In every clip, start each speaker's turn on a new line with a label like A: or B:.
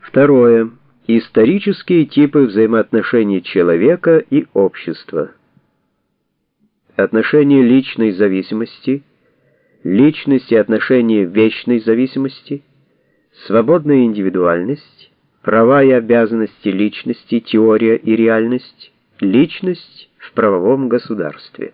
A: Второе. Исторические типы взаимоотношений человека и общества. Отношения личной зависимости, личность и отношения вечной зависимости, свободная индивидуальность, права и обязанности личности, теория и реальность, личность в правовом государстве.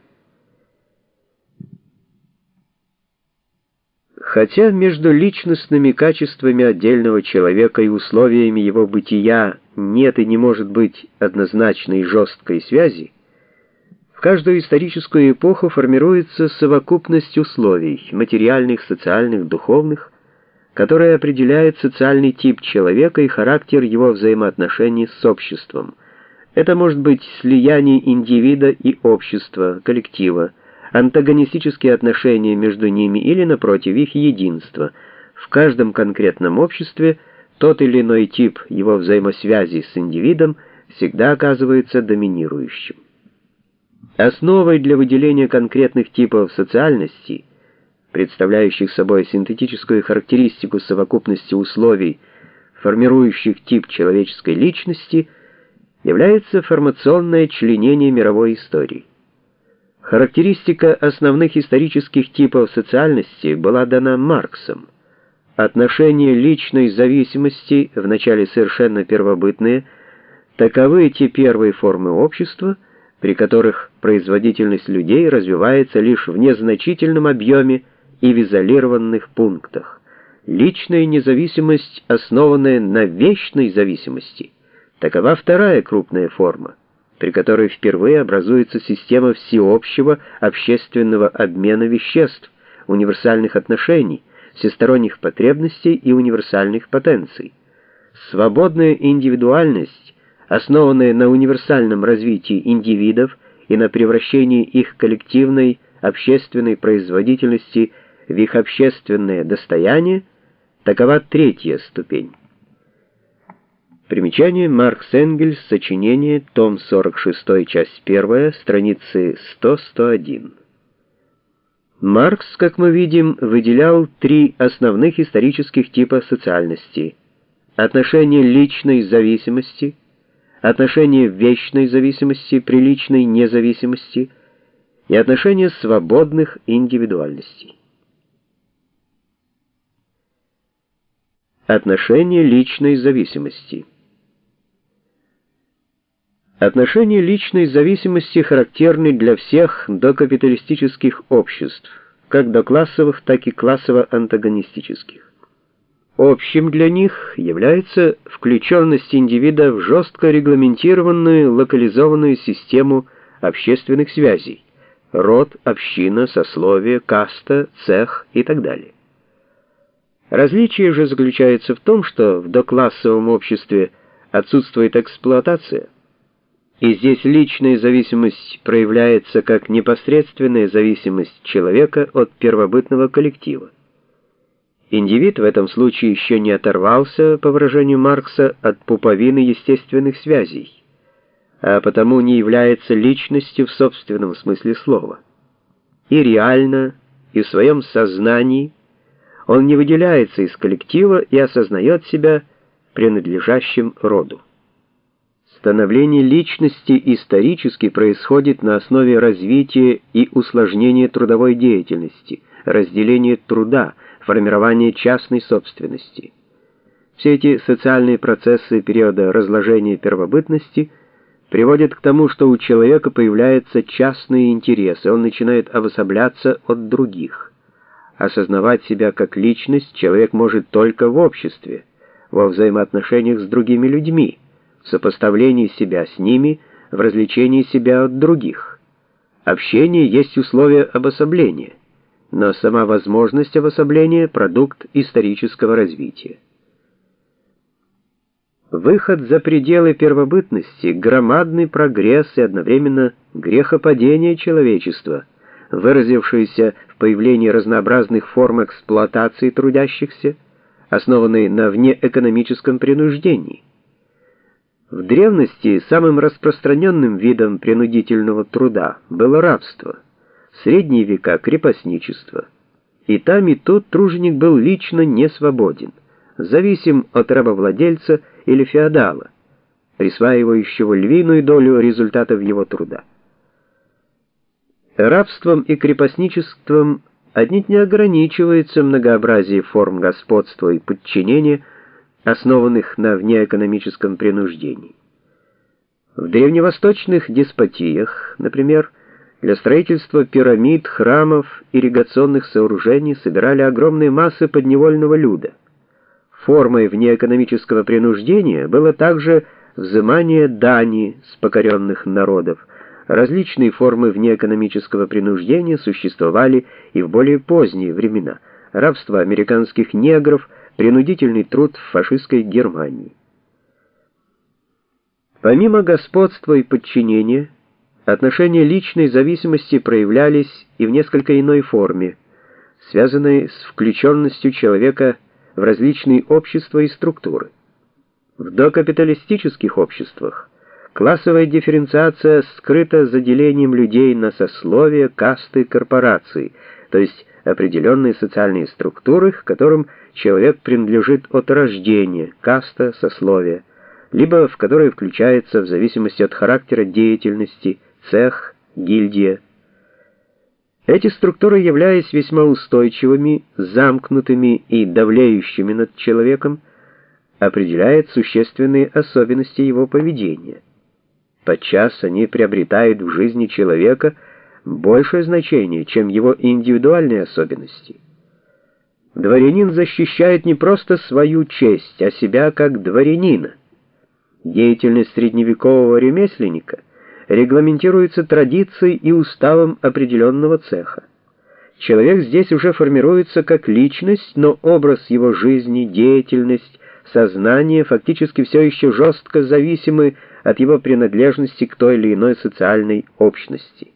A: Хотя между личностными качествами отдельного человека и условиями его бытия нет и не может быть однозначной и жесткой связи, в каждую историческую эпоху формируется совокупность условий, материальных, социальных, духовных, которая определяет социальный тип человека и характер его взаимоотношений с обществом. Это может быть слияние индивида и общества, коллектива, антагонистические отношения между ними или, напротив, их единство. В каждом конкретном обществе тот или иной тип его взаимосвязи с индивидом всегда оказывается доминирующим. Основой для выделения конкретных типов социальности, представляющих собой синтетическую характеристику совокупности условий, формирующих тип человеческой личности, является формационное членение мировой истории. Характеристика основных исторических типов социальности была дана Марксом. Отношения личной зависимости, вначале совершенно первобытные, таковы те первые формы общества, при которых производительность людей развивается лишь в незначительном объеме и в изолированных пунктах. Личная независимость, основанная на вечной зависимости, такова вторая крупная форма, при которой впервые образуется система всеобщего общественного обмена веществ, универсальных отношений, всесторонних потребностей и универсальных потенций. Свободная индивидуальность, основанная на универсальном развитии индивидов и на превращении их коллективной общественной производительности в их общественное достояние, такова третья ступень. Примечание: Маркс Энгельс, сочинение, том 46, часть 1, страницы 100-101. Маркс, как мы видим, выделял три основных исторических типа социальности: отношения личной зависимости, отношения вечной зависимости при личной независимости и отношения свободных индивидуальностей. Отношения личной зависимости. Отношения личной зависимости характерны для всех докапиталистических обществ, как доклассовых, так и классово-антагонистических. Общим для них является включенность индивида в жестко регламентированную локализованную систему общественных связей: род, община, сословие, каста, цех и так далее. Различие же заключается в том, что в доклассовом обществе отсутствует эксплуатация, и здесь личная зависимость проявляется как непосредственная зависимость человека от первобытного коллектива. Индивид в этом случае еще не оторвался, по выражению Маркса, от пуповины естественных связей, а потому не является личностью в собственном смысле слова. И реально, и в своем сознании он не выделяется из коллектива и осознает себя принадлежащим роду. Становление личности исторически происходит на основе развития и усложнения трудовой деятельности, разделения труда, формирования частной собственности. Все эти социальные процессы периода разложения первобытности приводят к тому, что у человека появляются частные интересы, он начинает обособляться от других. Осознавать себя как личность человек может только в обществе, во взаимоотношениях с другими людьми, в сопоставлении себя с ними, в развлечении себя от других. Общение есть условие обособления, но сама возможность обособления — продукт исторического развития. Выход за пределы первобытности — громадный прогресс и одновременно грехопадение человечества, выразившееся в появлении разнообразных форм эксплуатации трудящихся, основанной на внеэкономическом принуждении. В древности самым распространенным видом принудительного труда было рабство, в средние века — крепостничество. И там, и тут труженик был лично не свободен. зависим от рабовладельца или феодала, присваивающего львиную долю результатов его труда. Рабством и крепостничеством отнюдь не ограничивается многообразие форм господства и подчинения, основанных на внеэкономическом принуждении. В древневосточных деспотиях, например, для строительства пирамид, храмов, ирригационных сооружений собирали огромные массы подневольного люда. Формой внеэкономического принуждения было также взимание дани с покоренных народов. Различные формы внеэкономического принуждения существовали и в более поздние времена: рабство американских негров, принудительный труд в фашистской Германии. Помимо господства и подчинения, отношения личной зависимости проявлялись и в несколько иной форме, связанной с включенностью человека в различные общества и структуры. В докапиталистических обществах классовая дифференциация скрыта за делением людей на сословия, касты, корпорации, то есть определенные социальные структуры, к которым человек принадлежит от рождения, каста, сословие, либо в которые включается в зависимости от характера деятельности, цех, гильдия. Эти структуры, являясь весьма устойчивыми, замкнутыми и давлеющими над человеком, определяют существенные особенности его поведения. Подчас они приобретают в жизни человека большее значение, чем его индивидуальные особенности. Дворянин защищает не просто свою честь, а себя как дворянина. Деятельность средневекового ремесленника регламентируется традицией и уставом определенного цеха. Человек здесь уже формируется как личность, но образ его жизни, деятельность, сознание фактически все еще жестко зависимы от его принадлежности к той или иной социальной общности.